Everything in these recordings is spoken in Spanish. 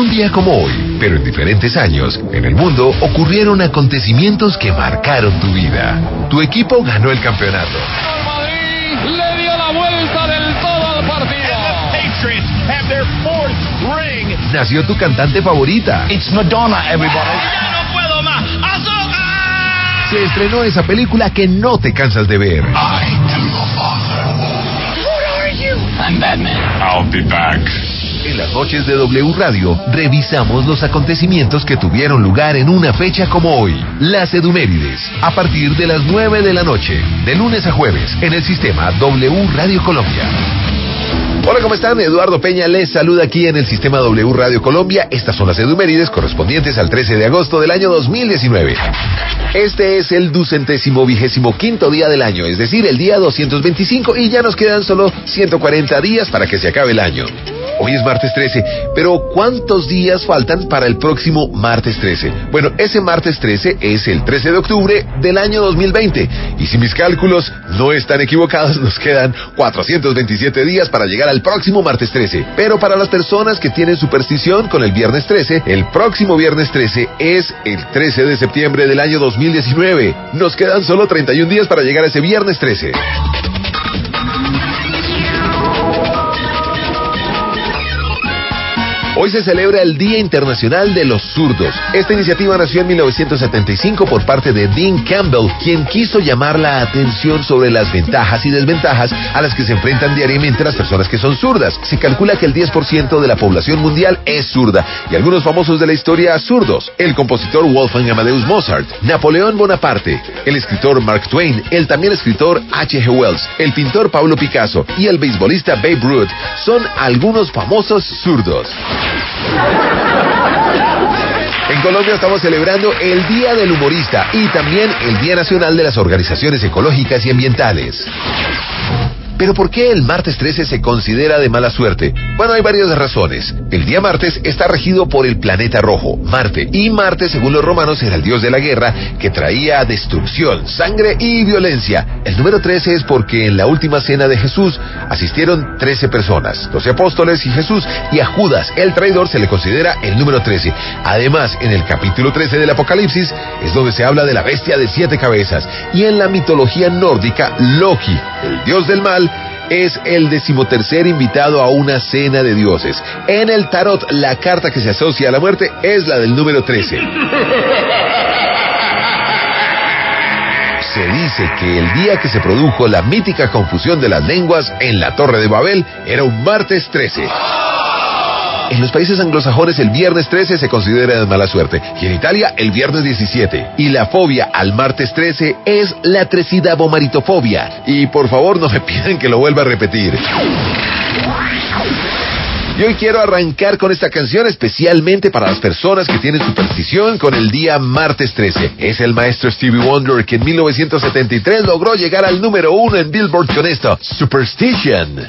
un día como hoy, pero en diferentes años, en el mundo ocurrieron acontecimientos que marcaron tu vida. Tu equipo ganó el campeonato. El Madrid le dio la vuelta del todo al partido. And the Patriots have their fourth ring. Nació tu cantante favorita. It's Madonna, everybody. ¡Ya no puedo más! ¡Azúcar! Se estrenó esa película que no te cansas de ver. I am your father. Who are you? I'm Batman. I'll be back. En las noches de W Radio, revisamos los acontecimientos que tuvieron lugar en una fecha como hoy. Las Edumérides, a partir de las 9 de la noche, de lunes a jueves, en el sistema W Radio Colombia. Hola, ¿cómo están? Eduardo Peña les saluda aquí en el sistema W Radio Colombia. Estas son las Edumérides correspondientes al 13 de agosto del año 2019. Este es el 225º día del año, es decir, el día 225, y ya nos quedan solo 140 días para que se acabe el año. Hoy es martes 13, pero ¿cuántos días faltan para el próximo martes 13? Bueno, ese martes 13 es el 13 de octubre del año 2020. Y si mis cálculos no están equivocados, nos quedan 427 días para llegar al próximo martes 13. Pero para las personas que tienen superstición con el viernes 13, el próximo viernes 13 es el 13 de septiembre del año 2019. Nos quedan solo 31 días para llegar a ese viernes 13. Hoy se celebra el Día Internacional de los Zurdos. Esta iniciativa nació en 1975 por parte de Dean Campbell, quien quiso llamar la atención sobre las ventajas y desventajas a las que se enfrentan diariamente las personas que son zurdas. Se calcula que el 10% de la población mundial es zurda, y algunos famosos de la historia zurdos: el compositor Wolfgang Amadeus Mozart, Napoleón Bonaparte, el escritor Mark Twain, el también escritor H.G. Wells, el pintor Pablo Picasso y el beisbolista Babe Ruth son algunos famosos zurdos. En Colombia estamos celebrando el Día del Humorista y también el Día Nacional de las Organizaciones Ecológicas y Ambientales. ¿Pero por qué el martes 13 se considera de mala suerte? Bueno, hay varias razones. El día martes está regido por el planeta rojo, Marte, y Marte, según los romanos, era el dios de la guerra, que traía destrucción, sangre y violencia. El número 13 es porque en la última cena de Jesús asistieron 13 personas, 12 apóstoles y Jesús, y a Judas, el traidor, se le considera el número 13. Además, en el capítulo 13 del Apocalipsis es donde se habla de la bestia de 7 cabezas, y en la mitología nórdica, Loki, el dios del mal, es el 13º invitado a una cena de dioses. En el tarot, la carta que se asocia a la muerte es la del número 13. Se dice que el día que se produjo la mítica confusión de las lenguas en la Torre de Babel era un martes 13. En los países anglosajones el viernes 13 se considera de mala suerte, y en Italia el viernes 17. Y la fobia al martes 13 es la tresidabomaritofobia. Y por favor no me pidan que lo vuelva a repetir. Y hoy quiero arrancar con esta canción especialmente para las personas que tienen superstición con el día martes 13. Es el maestro Stevie Wonder, que en 1973 logró llegar al número 1 en Billboard con esto, Superstition.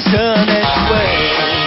superstition anyway.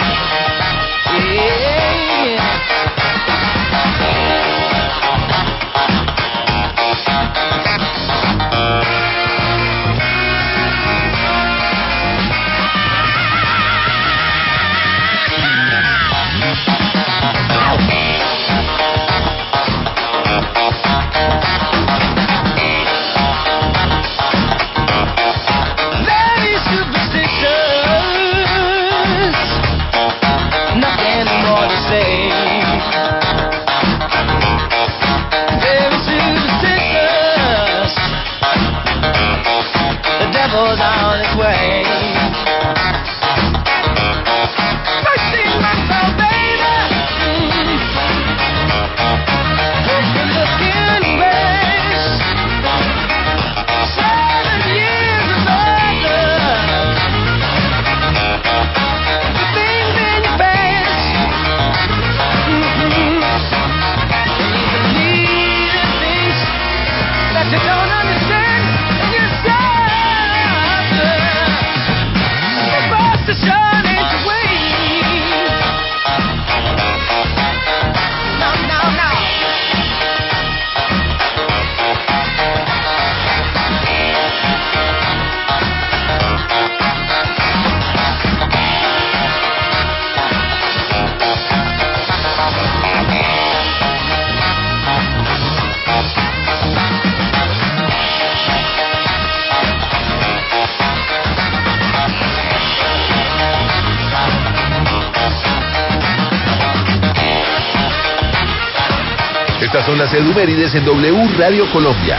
Estas son las Edumérides en W Radio Colombia.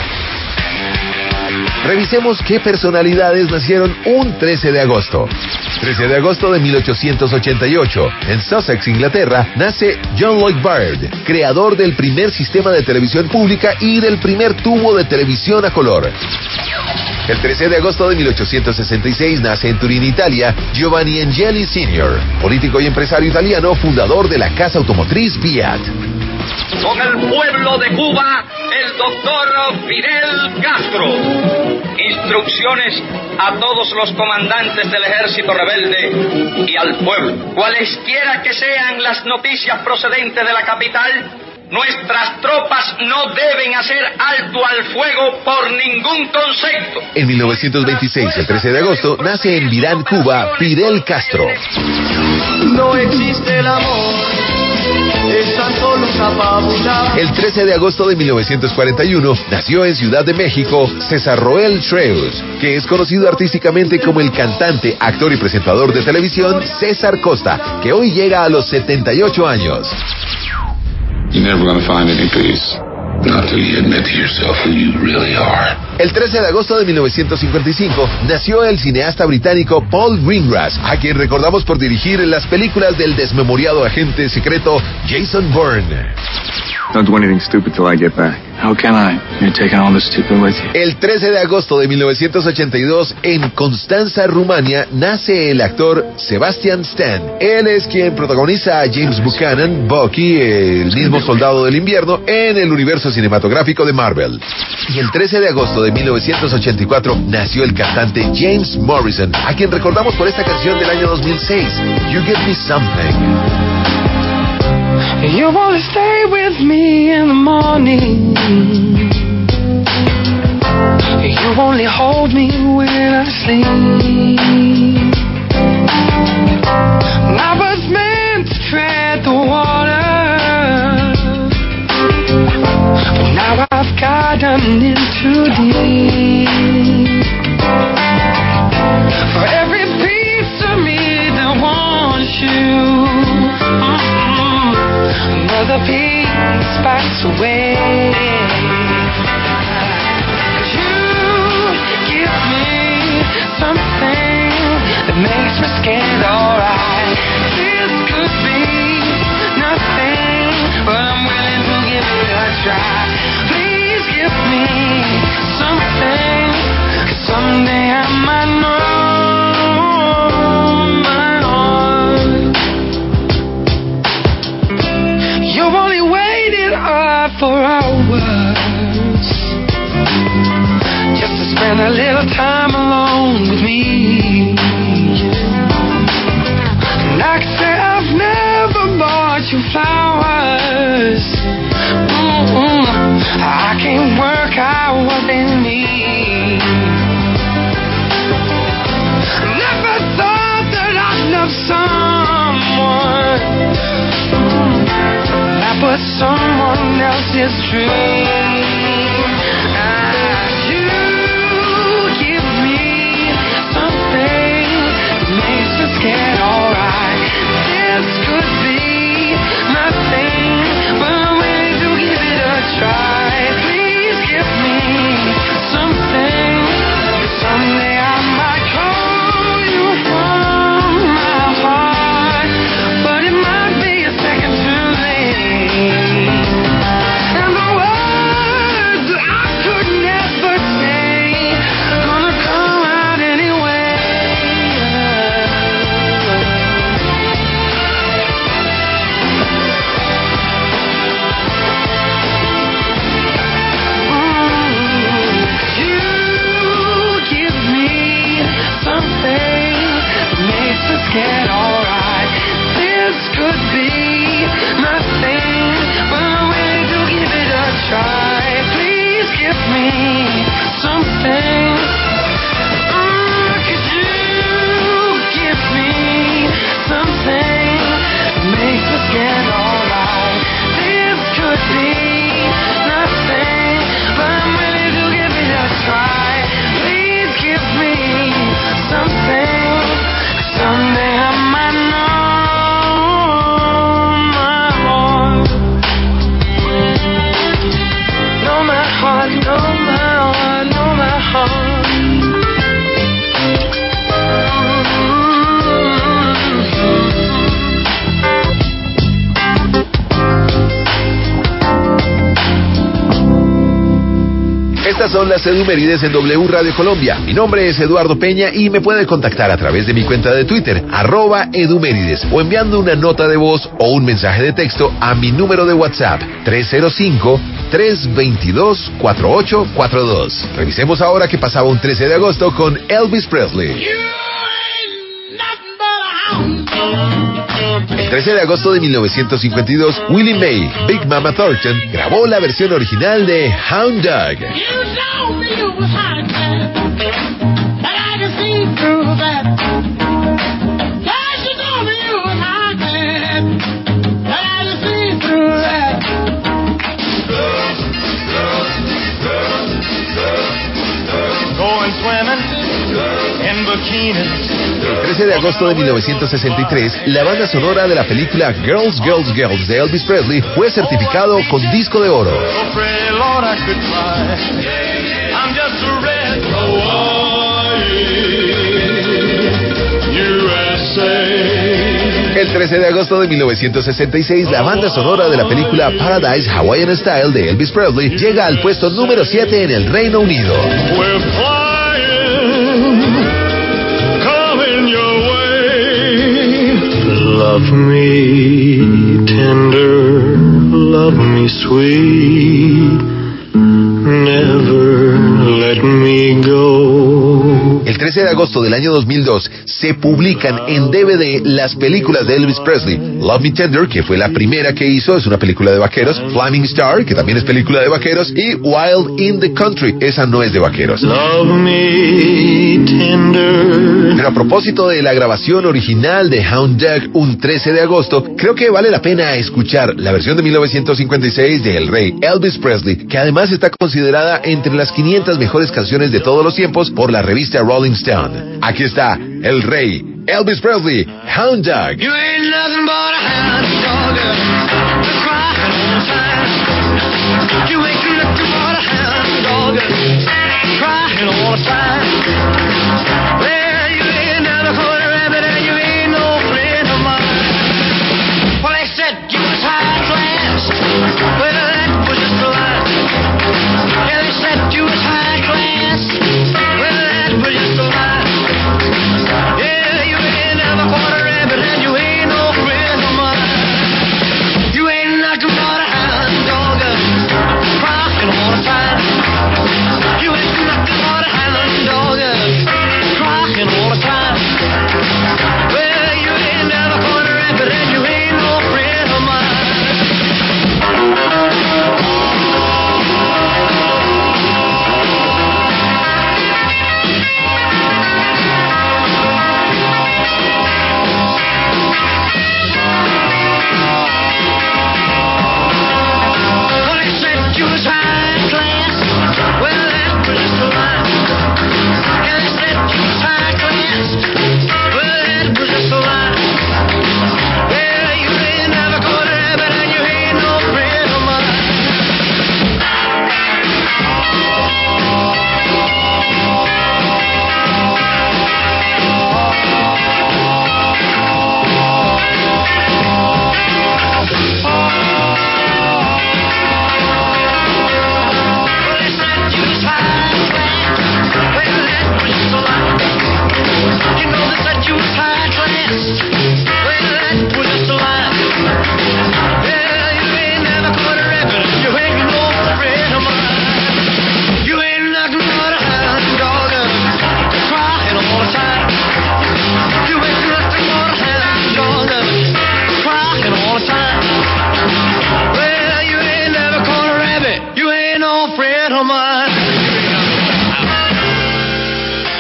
Revisemos qué personalidades nacieron un 13 de agosto. 13 de agosto de 1888, en Sussex, Inglaterra, nace John Lloyd Byrd, creador del primer sistema de televisión pública y del primer tubo de televisión a color. El 13 de agosto de 1866 nace en Turín, Italia, Giovanni Angeli Sr., político y empresario italiano, fundador de la casa automotriz Fiat. Con el pueblo de Cuba, el doctor Fidel Castro. Instrucciones a todos los comandantes del ejército rebelde y al pueblo. Cualesquiera que sean las noticias procedentes de la capital, nuestras tropas no deben hacer alto al fuego por ningún concepto. En 1926, el 13 de agosto, nace en Virán, Cuba, Fidel Castro. No existe el amor. El 13 de agosto de 1941 nació en Ciudad de México César Roel Treus, que es conocido artísticamente como el cantante, actor y presentador de televisión César Costa, que hoy llega a los 78 años. El 13 de agosto de 1955 nació el cineasta británico Paul Greengrass, a quien recordamos por dirigir las películas del desmemoriado agente secreto Jason Bourne. Don't do anything stupid till I get back. How can I? You're taking all the stupid with you. El 13 de agosto de 1982, en Constanza, Rumania, nace el actor Sebastian Stan. Él es quien protagoniza a James Buchanan, Bucky, el mismo soldado del invierno, en el universo cinematográfico de Marvel. Y el 13 de agosto de 1984 nació el cantante James Morrison, a quien recordamos por esta canción del año 2006, You Give Me Something. You wanna stay with me in the morning. You only hold me when I sleep. I was meant to tread the water, but now I've gotten in too deep. For every piece of me that wants you, another piece backs away. You give me something that makes me scared, alright. This could be nothing, but I'm willing to give it a try. Please give me something, 'cause someday I might know my heart. You've only waited up for hours just to spend a little time alone with me. is true. You give me something that makes me scared, alright. This could be nothing, but I'm willing to give it a try. Please give me something. Someday I might call you from my heart, but it might be a second too late. And the words that I could never say gonna come out anyway. You give me something that makes me scared, alright. This could be nothing, but I'm willing to give it a try. Please give me something. Could you give me something that makes me scared, alright. This could be nothing, but I'm willing to give it a try. Please give me something. Someday I might know my heart, know my heart. Estas son las Edumérides en W Radio Colombia. Mi nombre es Eduardo Peña y me puede contactar a través de mi cuenta de Twitter, @Edumérides, o enviando una nota de voz o un mensaje de texto a mi número de WhatsApp, 305-322-4842. Revisemos ahora qué pasaba un 13 de agosto con Elvis Presley. El 13 de agosto de 1952, Willie Mae, Big Mama Thornton, grabó la versión original de Hound Dog. El 13 de agosto de 1963, la banda sonora de la película Girls, Girls, Girls de Elvis Presley fue certificado con disco de oro. El 13 de agosto de 1966, la banda sonora de la película Paradise Hawaiian Style de Elvis Presley llega al puesto número 7 en el Reino Unido. Love me tender, love me sweet, never let me go. El 13 de agosto del año 2002 se publican en DVD las películas de Elvis Presley. Love Me Tender, que fue la primera que hizo, es una película de vaqueros. Flaming Star, que también es película de vaqueros. Y Wild in the Country, esa no es de vaqueros. Love me tender. Pero a propósito de la grabación original de Hound Dog, un 13 de agosto, creo que vale la pena escuchar la versión de 1956 de El Rey Elvis Presley, que además está considerada entre las 500 mejores canciones de todos los tiempos por la revista Rolling Stone. Aquí está El Rey Elvis Presley, Hound Dog. You ain't nothing but a hound dog, crying all the time. You ain't nothing but a hound dog, crying all the time. Well, you ain't never caught a rabbit and you ain't no friend of mine. Well, they said you was high class. Well, that was just a lie. Yeah, they said you was high class. Well, that was just a lie. Yeah, you ain't never caught a rabbit and you ain't no friend of mine. You ain't nothing but a hound dog, crying all the time. You ain't nothing but a hound dog, crying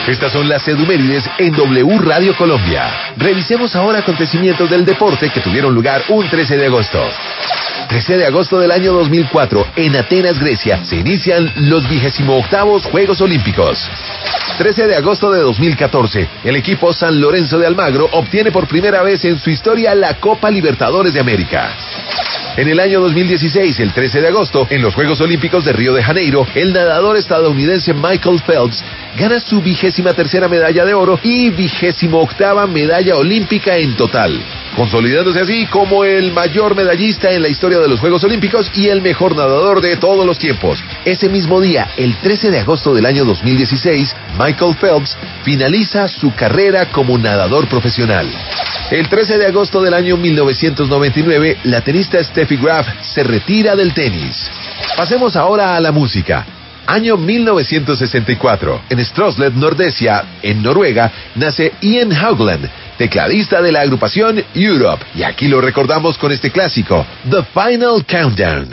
Estas son las Edumérides en W Radio Colombia. Revisemos ahora acontecimientos del deporte que tuvieron lugar un 13 de agosto. 13 de agosto del año 2004, en Atenas, Grecia, se inician los 28º Juegos Olímpicos. 13 de agosto de 2014, el equipo San Lorenzo de Almagro obtiene por primera vez en su historia la Copa Libertadores de América. En el año 2016, el 13 de agosto, en los Juegos Olímpicos de Río de Janeiro, el nadador estadounidense Michael Phelps gana su 23ª medalla de oro y 28ª medalla olímpica en total, consolidándose así como el mayor medallista en la historia de los Juegos Olímpicos y el mejor nadador de todos los tiempos. Ese mismo día, el 13 de agosto del año 2016, Michael Phelps finaliza su carrera como nadador profesional. El 13 de agosto del año 1999, la tenista Steffi Graf se retira del tenis. Pasemos ahora a la música. Año 1964. En Strømsgodset, Nordesia, en Noruega, nace Ian Haugland, tecladista de la agrupación Europe. Y aquí lo recordamos con este clásico, The Final Countdown.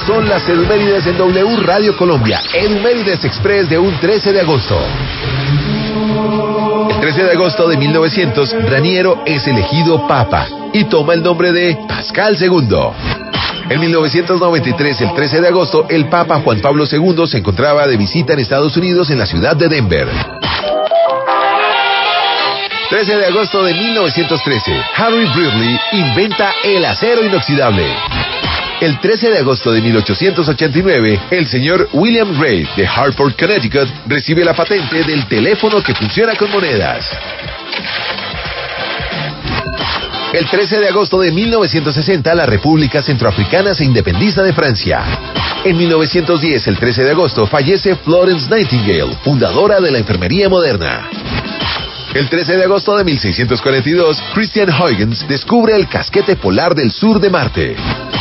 son las Edumérides en W Radio Colombia. Edumérides Express de un 13 de agosto. El 13 de agosto de 1900, Raniero es elegido papa y toma el nombre de Pascal II. En 1993, el 13 de agosto, el Papa Juan Pablo II se encontraba de visita en Estados Unidos en la ciudad de Denver. 13 de agosto de 1913, Harry Brearley inventa el acero inoxidable. El 13 de agosto de 1889, el señor William Reid de Hartford, Connecticut, recibe la patente del teléfono que funciona con monedas. El 13 de agosto de 1960, la República Centroafricana se independiza de Francia. En 1910, el 13 de agosto, fallece Florence Nightingale, fundadora de la enfermería moderna. El 13 de agosto de 1642, Christian Huygens descubre el casquete polar del sur de Marte.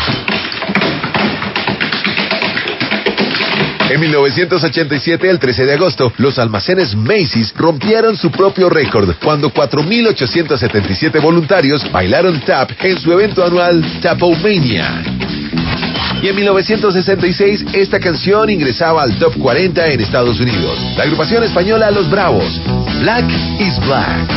En 1987, el 13 de agosto, los almacenes Macy's rompieron su propio récord cuando 4.877 voluntarios bailaron tap en su evento anual Tapomania. Y en 1966, esta canción ingresaba al Top 40 en Estados Unidos. La agrupación española Los Bravos, Black is Black.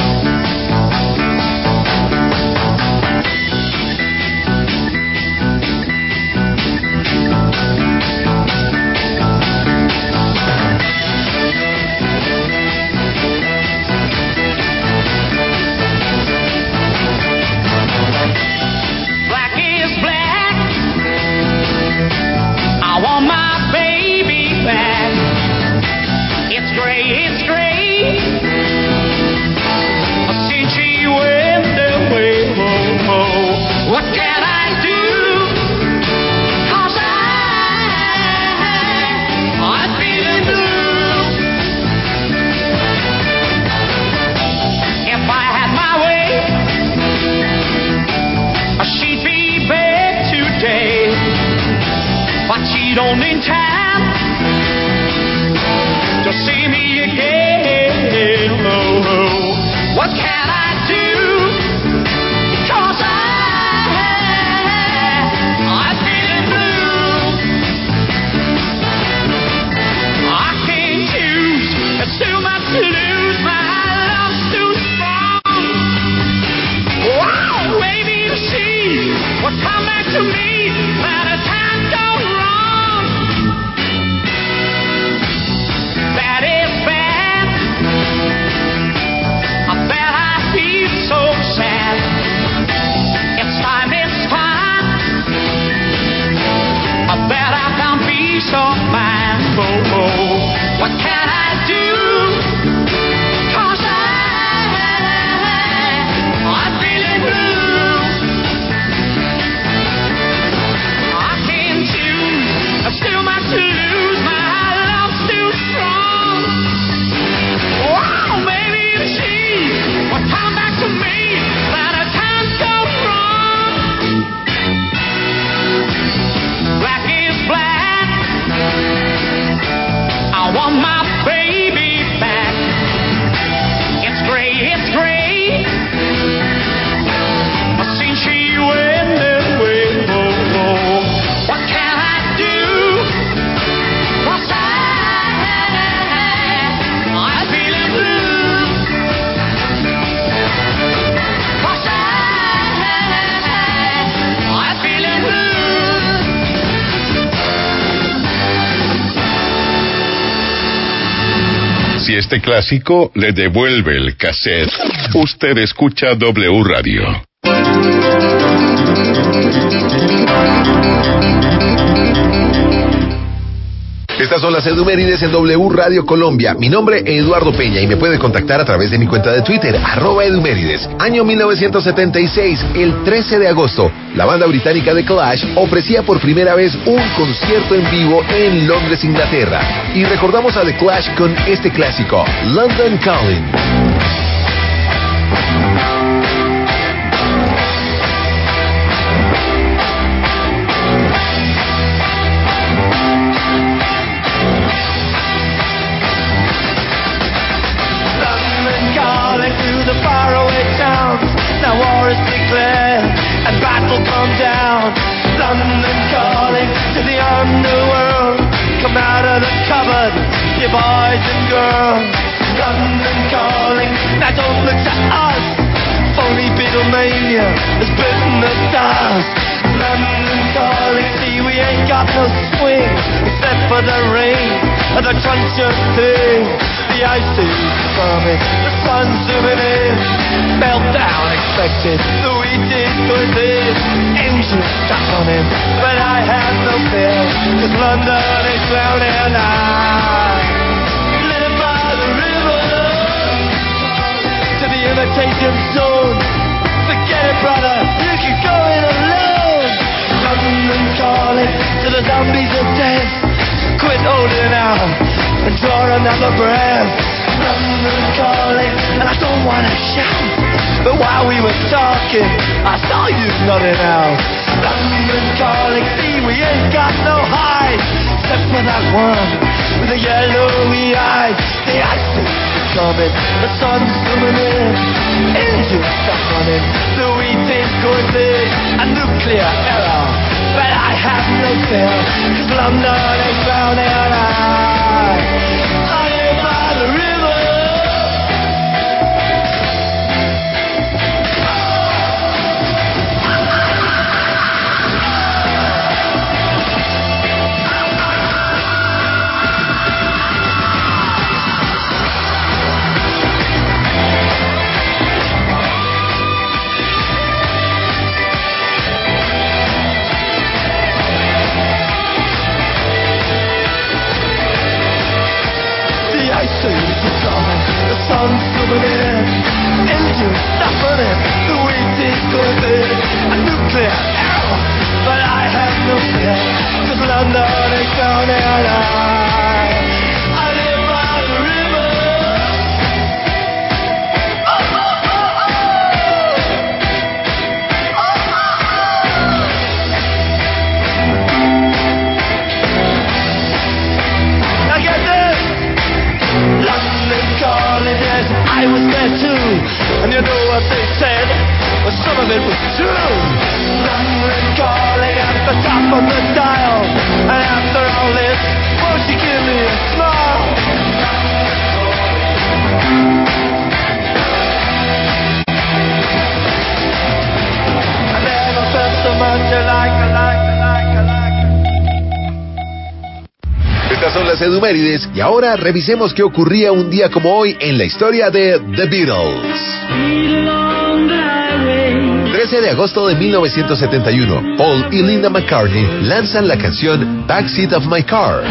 Si este clásico le devuelve el cassette, usted escucha W Radio. Estas son las Edumérides en W Radio Colombia. Mi nombre es Eduardo Peña y me puede contactar a través de mi cuenta de Twitter, @Edumérides. Año 1976, el 13 de agosto, la banda británica The Clash ofrecía por primera vez un concierto en vivo en Londres, Inglaterra. Y recordamos a The Clash con este clásico, London Calling. Now war is declared and battle come down. London calling to come out of the cupboard, you boys and girls. London calling, now don't look to us. Phony Beatlemania has bitten the dust. London calling, see we ain't got no swing except for the rain and the crunch of things. The ice is coming, the sun's zooming in. Meltdown expected, the wheat is going in. Engine stuck on him, but I have no fear, 'cause London is drowning and I live by the river to the imitation zone. Forget it, brother, you can go in alone. London calling to the zombies of death. Quit holding out and draw another breath. London calling, and I don't want to shout, but while we were talking, I saw you nodding out. London calling, see we ain't got no hide, except for that one with the yellowy eyes. The ice is coming, the sun's zooming in, engine stuck on it, the wheat is going big, a nuclear error, but I have no fear, 'cause London is drowning and I live by the river. The sun's zooming in, engine stopping it, the wheat is going in, a nuclear error, but I have no fear, 'cause London is drowning and I live by the river. Oh, oh, oh, oh. Oh, oh. I get this. London calling, yes, I was there too. And you know what they said? Well, some of it was true. London calling at the top of the dial. And after all this, won't you give me a smile? I never felt so much alike. Estas son las Edumérides y ahora revisemos qué ocurría un día como hoy en la historia de The Beatles. 13 de agosto de 1971, Paul y Linda McCartney lanzan la canción Backseat of My Car.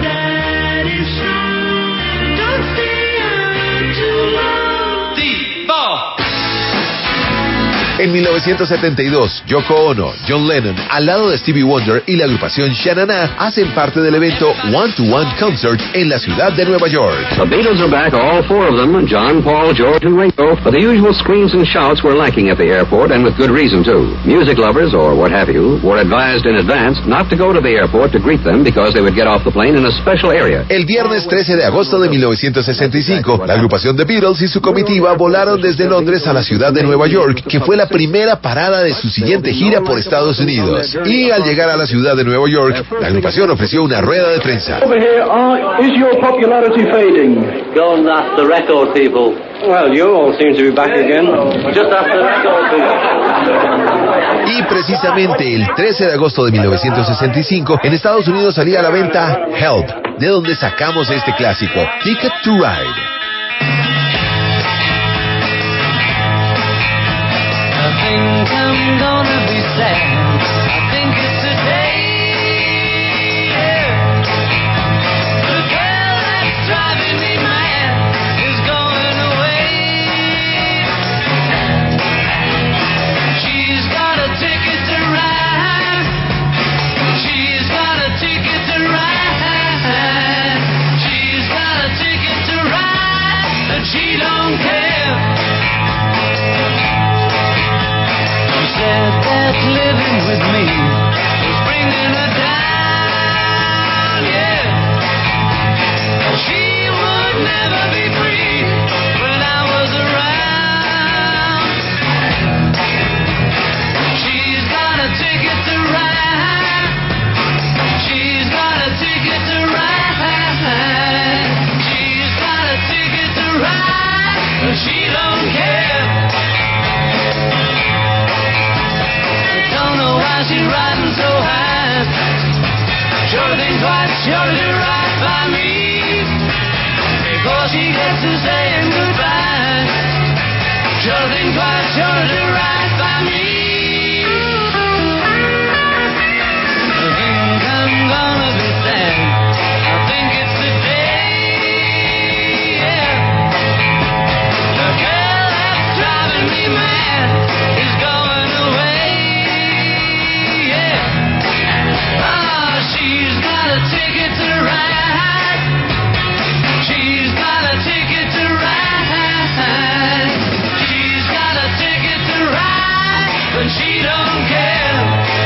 En 1972, Yoko Ono, John Lennon, al lado de Stevie Wonder y la agrupación Sha-Na-Na, hacen parte del evento One to One Concert en la ciudad de Nueva York. The Beatles are back, all four of them, John, Paul, George and Ringo. But the usual screams and shouts were lacking at the airport, and with good reason, too. Music lovers, or what have you, were advised in advance not to go to the airport to greet them because they would get off the plane in a special area. El viernes 13 de agosto de 1965, la agrupación The Beatles y su comitiva volaron desde Londres a la ciudad de Nueva York, que fue la primera parada de su siguiente gira por Estados Unidos. Y al llegar a la ciudad de Nueva York, la agrupación ofreció una rueda de prensa. Over here, is your popularity fading? Go and ask the record people. Well, you all seem to be back again. Just ask the record people. Y precisamente el 13 de agosto de 1965, en Estados Unidos salía a la venta Help, de donde sacamos este clásico, Ticket to Ride. I think I'm gonna be sad. I think it's today. The girl that's driving me mad is going away. She's got a ticket to ride. She's got a ticket to ride. She's got a ticket to ride, but she don't care. Said that living with me quite sure to do right by me before she gets to saying goodbye. Sure think quite sure to do right by me. I think I'm gonna be sad. I think it's the day, yeah. The girl that's driving me mad is going away, yeah. Oh, she's got a ticket to ride. She's got a ticket to ride. She's got a ticket to ride, but she don't care.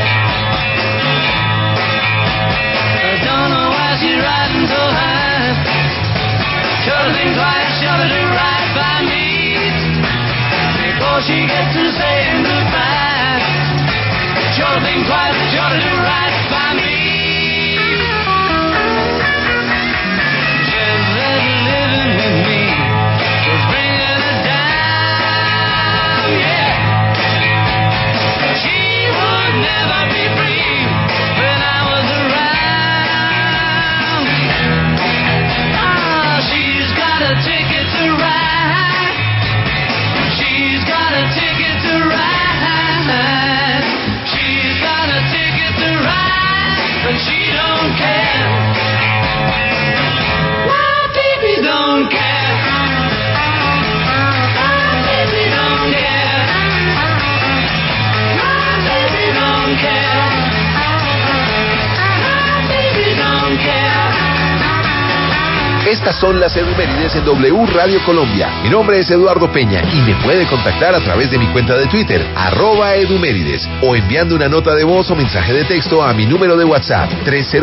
I don't know why she's riding so high. Sure to think twice, sure to do right by me before she gets to saying goodbye. Sure to think twice, sure to do right by me. Just living with me was bringing her down, yeah. She would never be free when I was around. Ah, she's got a ticket to ride. She's got a ticket to ride. She's got a ticket to ride, but she don't care. My baby don't care. My baby don't care. My baby don't care. My baby don't care. Estas son las Edumérides en W Radio Colombia. Mi nombre es Eduardo Peña y me puede contactar a través de mi cuenta de Twitter, @Edumérides, o enviando una nota de voz o mensaje de texto a mi número de WhatsApp,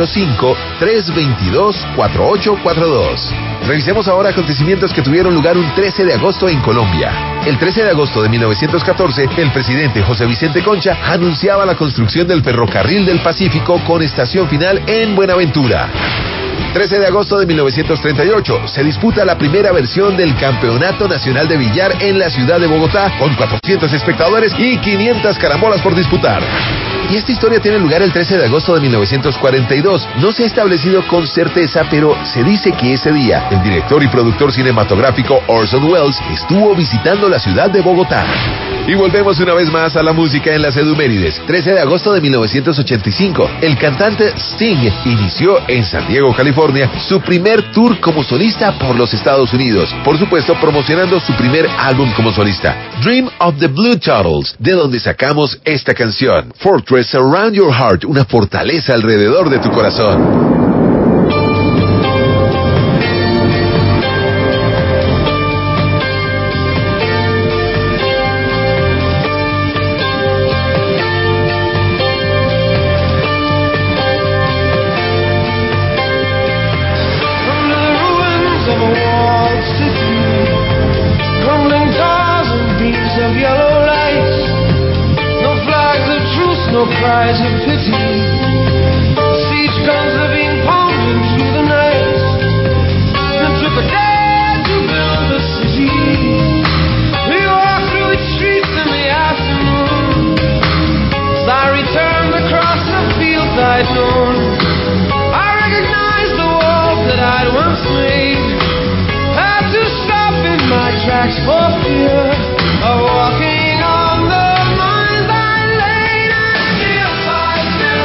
305-322-4842. Revisemos ahora acontecimientos que tuvieron lugar un 13 de agosto en Colombia. El 13 de agosto de 1914, el presidente José Vicente Concha anunciaba la construcción del Ferrocarril del Pacífico con estación final en Buenaventura. 13 de agosto de 1938, se disputa la primera versión del Campeonato Nacional de Billar en la ciudad de Bogotá, con 400 espectadores y 500 carambolas por disputar. Y esta historia tiene lugar el 13 de agosto de 1942. No se ha establecido con certeza, pero se dice que ese día, el director y productor cinematográfico Orson Welles estuvo visitando la ciudad de Bogotá. Y volvemos una vez más a la música en las Edumérides. 13 de agosto de 1985, el cantante Sting inició en San Diego, California, su primer tour como solista por los Estados Unidos. Por supuesto, promocionando su primer álbum como solista, Dream of the Blue Turtles, de donde sacamos esta canción, Fortress Around Your Heart, una fortaleza alrededor de tu corazón. No cries of pity. Siege guns are being pounded through the night. It took a day to build the city. We walk through its streets in the afternoon. As I returned across the fields I'd known, I recognized the walls that I'd once made. Had to stop in my tracks for fear of walking on the mines I laid. And still I stand.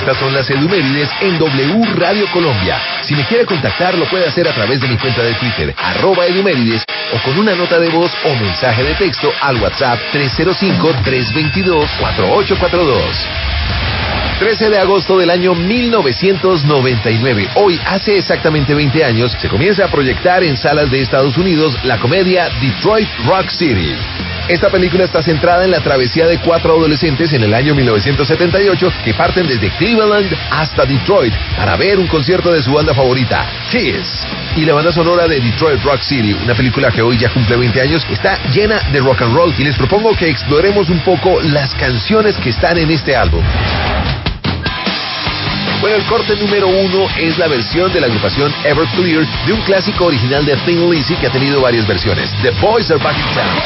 Estas son las Edumérides en W Radio Colombia. Si me quiere contactar, lo puede hacer a través de mi cuenta de Twitter, @Edumérides, o con una nota de voz o mensaje de texto al WhatsApp 305-322-4842. 13 de agosto del año 1999. Hoy, hace exactamente 20 años, se comienza a proyectar en salas de Estados Unidos la comedia Detroit Rock City. Esta película está centrada en la travesía de 4 adolescentes en el año 1978 que parten desde Cleveland hasta Detroit para ver un concierto de su banda favorita, Kiss. Y la banda sonora de Detroit Rock City, una película que hoy ya cumple 20 años, está llena de rock and roll, y les propongo que exploremos un poco las canciones que están en este álbum. Bueno, el corte número 1 es la versión de la agrupación Everclear de un clásico original de Thin Lizzy que ha tenido varias versiones, The Boys Are Back in Town.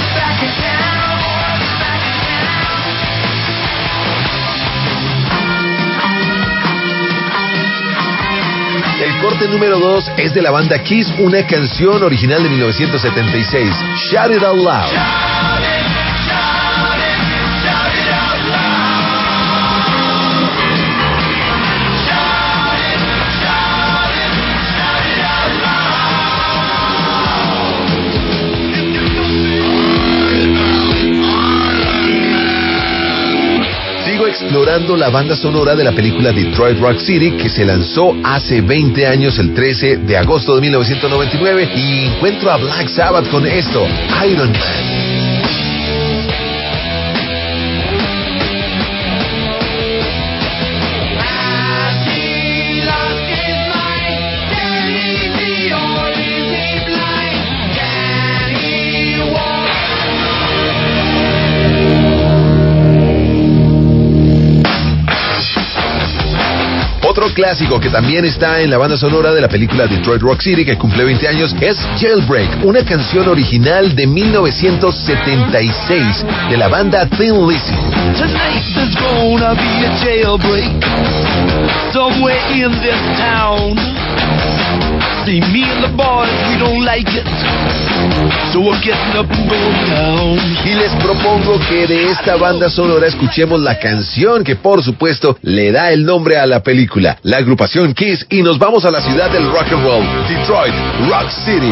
El corte número 2 es de la banda Kiss, una canción original de 1976, Shout It Out Loud. Explorando la banda sonora de la película Detroit Rock City, que se lanzó hace 20 años, el 13 de agosto de 1999, y encuentro a Black Sabbath con esto, Iron Man. Otro clásico que también está en la banda sonora de la película Detroit Rock City, que cumple 20 años, es Jailbreak, una canción original de 1976 de la banda Thin Lizzy. Tonight there's gonna be a jailbreak somewhere in this town. See, me and the boys, we don't like it, so we're getting up and going down. Y les propongo que de esta banda sonora escuchemos la canción que, por supuesto, le da el nombre a la película, la agrupación Kiss, y nos vamos a la ciudad del rock and roll, Detroit Rock City.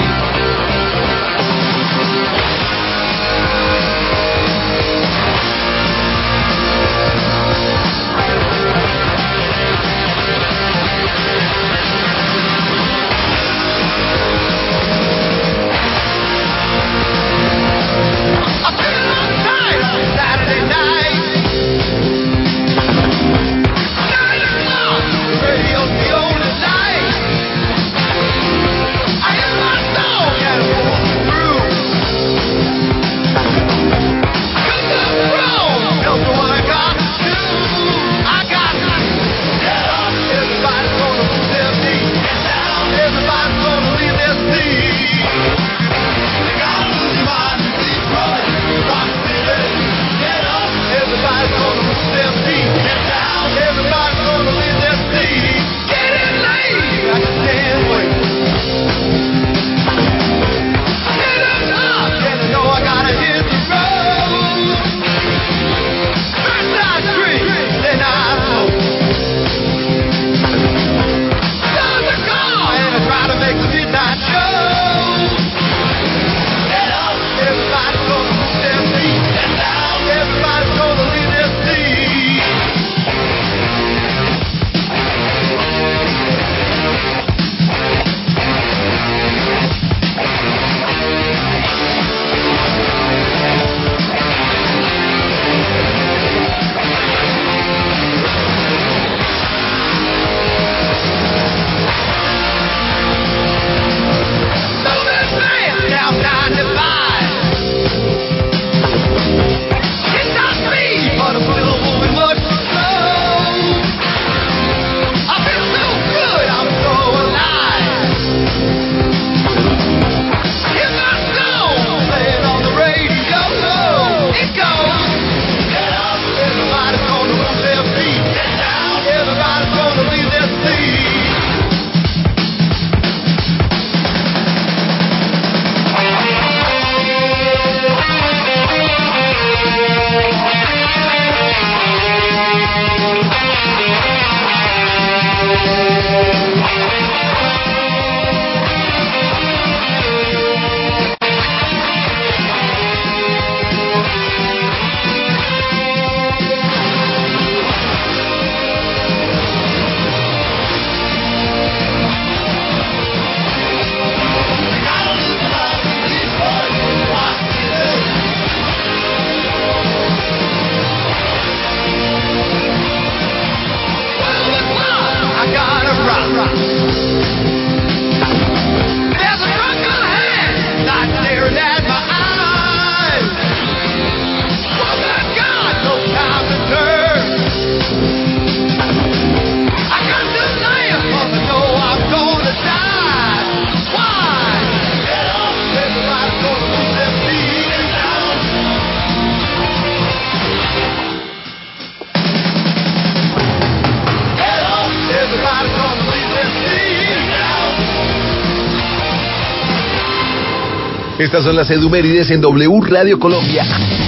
Estas son las Edumérides en W Radio Colombia.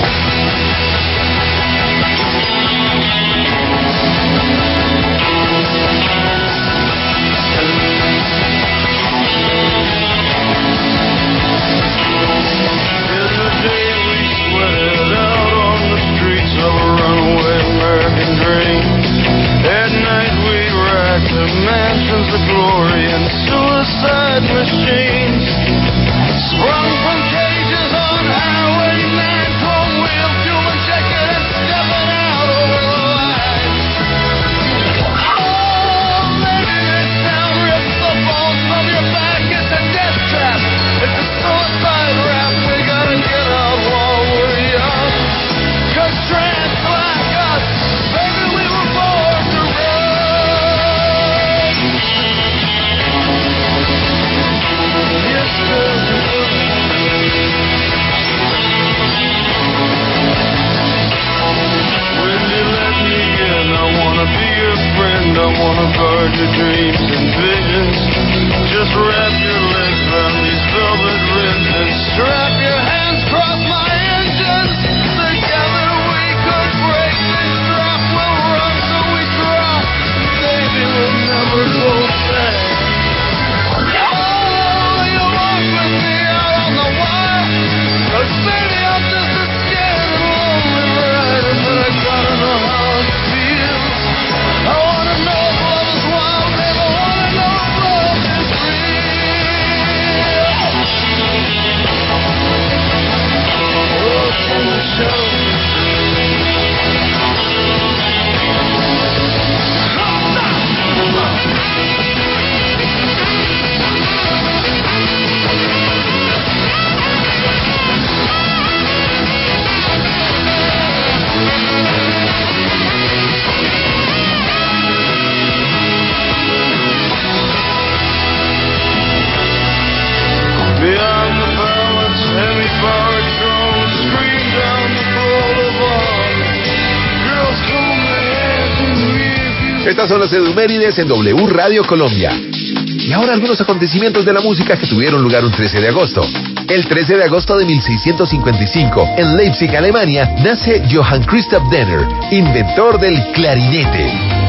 Mansions of glory and suicide machines sprung from cages on Highway 9, chrome wheels, human jacket, and stepping out over the line. Oh, maybe this town rips the bones from your back. It's a death trap. It's a suicide rap. We gotta get out while we're young. 'Cause trans like us, baby, we were born to run. I wanna guard your dreams and visions. Just wrap your legs around these velvet rims and strap your hands across my engines. Together we could break this trap. We'll run till we drop. Baby, we'll never go back. Oh, you walk with me out on the wire. 'Cause baby, I'm just a scared and lonely rider, but I gotta know how it feels. I wanna know if love is wild, baby. I wanna know if love is real. Oh, to the show. Beyond the balance, heavy-powered drones scream down the boulevard. Girls comb their hair in rearview. Estas son las Edumérides en W Radio Colombia. Y ahora algunos acontecimientos de la música que tuvieron lugar un 13 de agosto. El 13 de agosto de 1655, en Leipzig, Alemania, nace Johann Christoph Denner, inventor del clarinete.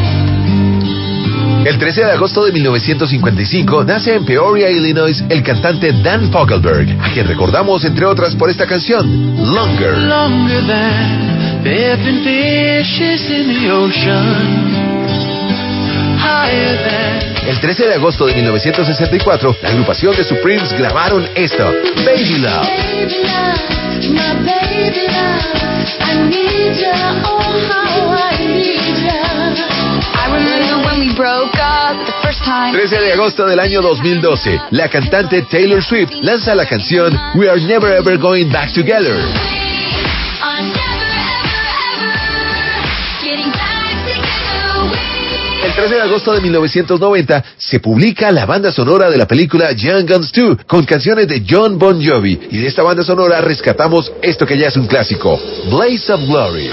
El 13 de agosto de 1955 nace en Peoria, Illinois, el cantante Dan Fogelberg, a quien recordamos entre otras por esta canción, Longer. Longer than 15 fishes in the ocean. Higher than. El 13 de agosto de 1964, la agrupación de Supremes grabaron esto, Baby Love. Baby love, my baby love, I need ya, oh how I need ya. I remember when we broke up the first time. 13 de agosto del año 2012, la cantante Taylor Swift lanza la canción We Are Never Ever Going Back Together. El 13 de agosto de 1990 se publica la banda sonora de la película Young Guns 2 con canciones de John Bon Jovi, y de esta banda sonora rescatamos esto que ya es un clásico, Blaze of Glory.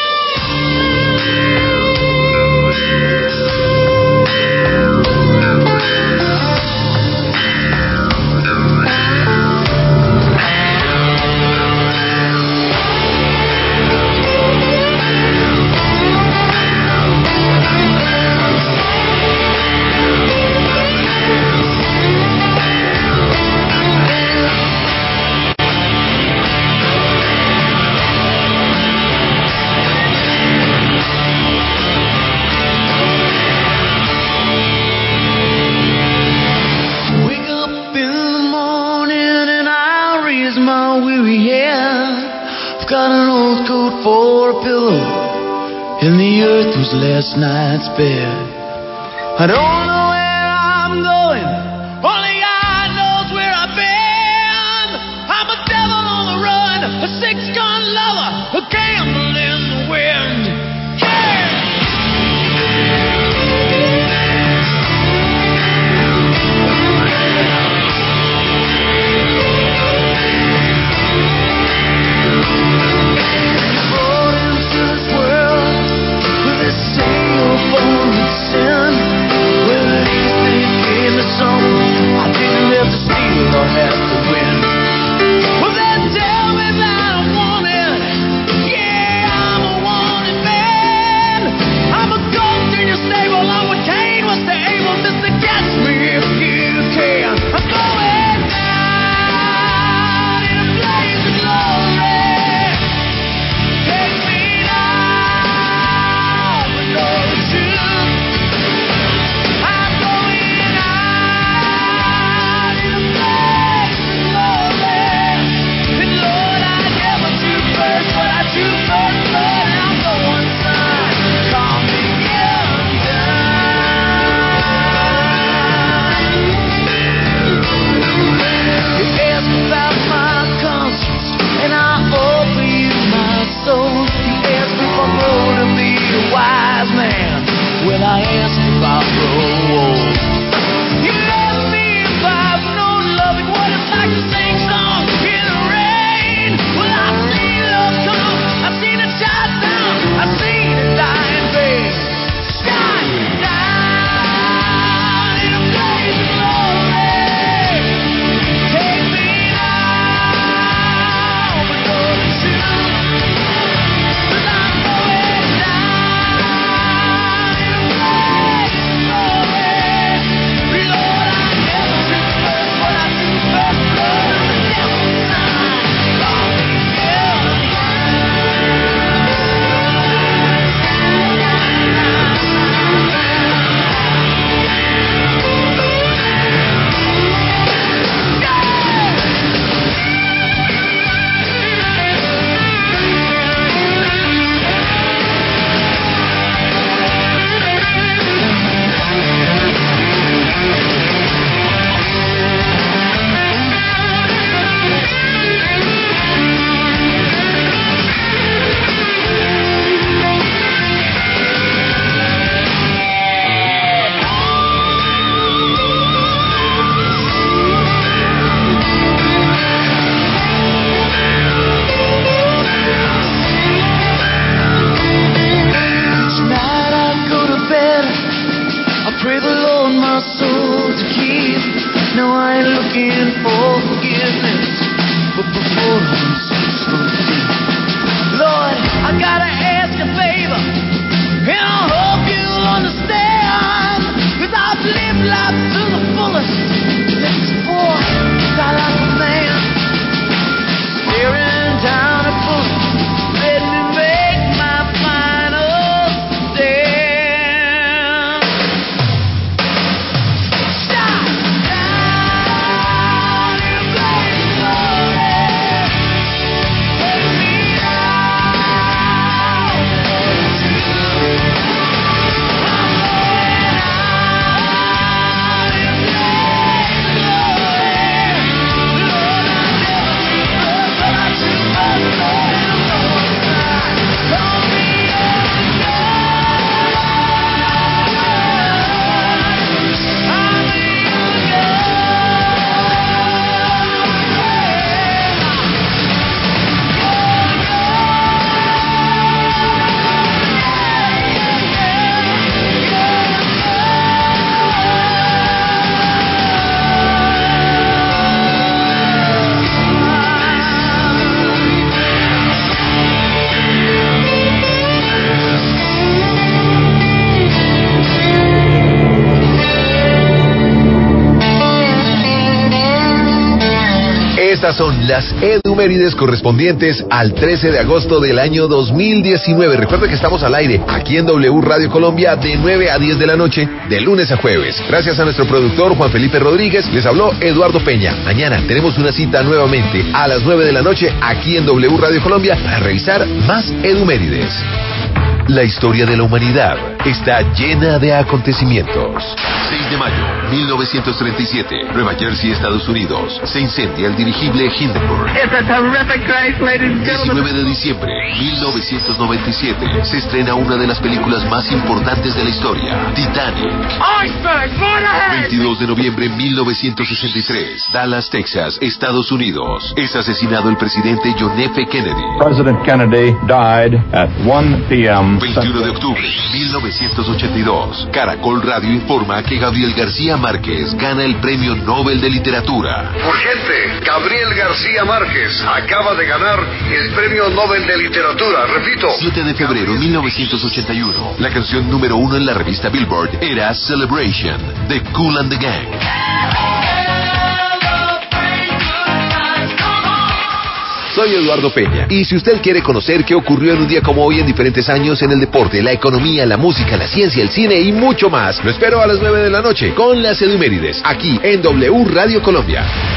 And the earth was last night's bed. I don't know where I'm going, only God knows where I've been. I'm a devil on the run, a six-gun lover, a gambler in the wind. pray the Lord my soul to keep. No, I ain't looking for forgiveness, but before I'm 6 foot deep. Lord, I gotta ask a favor, and I hope you'll understand, 'cause I've lived life to the fullest. This boy, I like a man, staring down a bullet. Let me make my final stand. Shot down in a blaze morning. Take me out for two. I'm going out in blaze glory. Lord, I never thought you must know. Estas son las edumérides correspondientes al 13 de agosto del año 2019. Recuerda que estamos al aire aquí en W Radio Colombia de 9 a 10 de la noche, de lunes a jueves. Gracias a nuestro productor Juan Felipe Rodríguez, les habló Eduardo Peña. Mañana tenemos una cita nuevamente a las 9 de la noche aquí en W Radio Colombia para revisar más edumérides. La historia de la humanidad está llena de acontecimientos. 6 de mayo, 1937, Nueva Jersey, Estados Unidos. Se incendia el dirigible Hindenburg. 19 de diciembre, 1997, se estrena una de las películas más importantes de la historia, Titanic. 22 de noviembre, 1963, Dallas, Texas, Estados Unidos. Es asesinado el presidente John F. Kennedy. President Kennedy died at 1 p.m. 21 de octubre, 1982, Caracol Radio informa que Gabriel García Márquez gana el Premio Nobel de Literatura. Urgente, Gabriel García Márquez acaba de ganar el Premio Nobel de Literatura, repito. 7 de febrero, 1981, la canción número 1 en la revista Billboard era Celebration, de Kool and the Gang. Soy Eduardo Peña, y si usted quiere conocer qué ocurrió en un día como hoy en diferentes años en el deporte, la economía, la música, la ciencia, el cine y mucho más, lo espero a las 9 de la noche con las edumérides, aquí en W Radio Colombia.